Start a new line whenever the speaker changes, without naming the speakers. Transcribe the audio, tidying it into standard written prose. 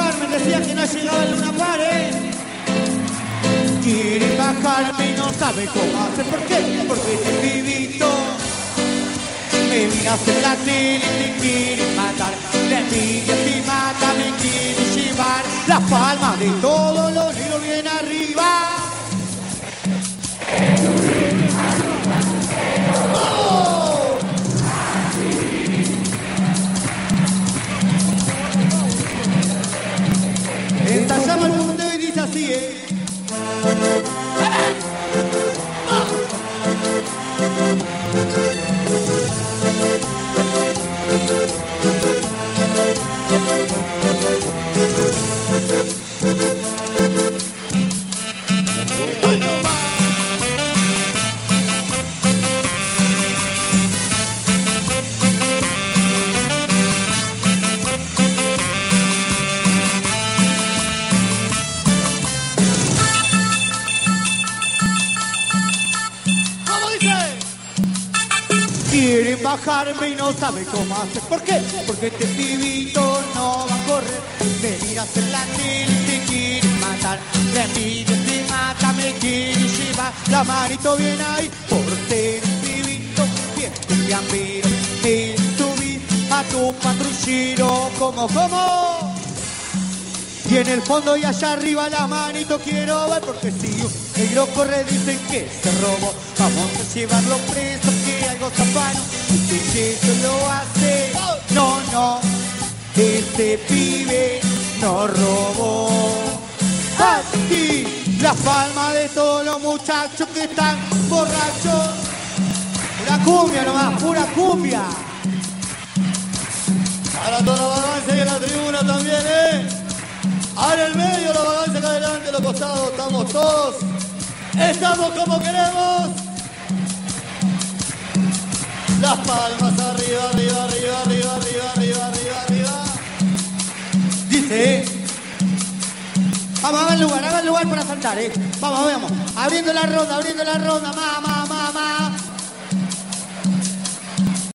Carmen decía que no llegaba el Luna Park, Quiere bajarme y no sabe cómo hacer. ¿Por qué? Porque este pibito me miras en la tele y te quiere matar. La envidia te mata, me quiere llevar la palma de todos los negros bien arriba. ¡Oh! Ensayamos el mundo y dice así, Quieren bajarme y no sabe cómo hacer. ¿Por qué? Porque este pibito no va a correr. Me miras en la tele y te quiere matar. La envidia te mata, me quiere llevar la manito bien ahí. Por ser un pibito bien cambiero. Me subí a tu patrullero. ¿Cómo? Y en el fondo y allá arriba la manito quiero ver. Porque si un negro corre dicen que se robó. Vamos a llevarlo preso, que algo zafano. Y que eso lo hace. No, este pibe no robó. Aquí la palma de todos los muchachos que están borrachos. Pura cumbia nomás, pura cumbia. Para toda la vagancia y en la tribuna también, Ahora en el medio, la vagancia acá adelante, los costados, estamos todos. Estamos como queremos. Las palmas arriba. Dice, vamos, hagan lugar para saltar, Vamos. Abriendo la ronda, mamá.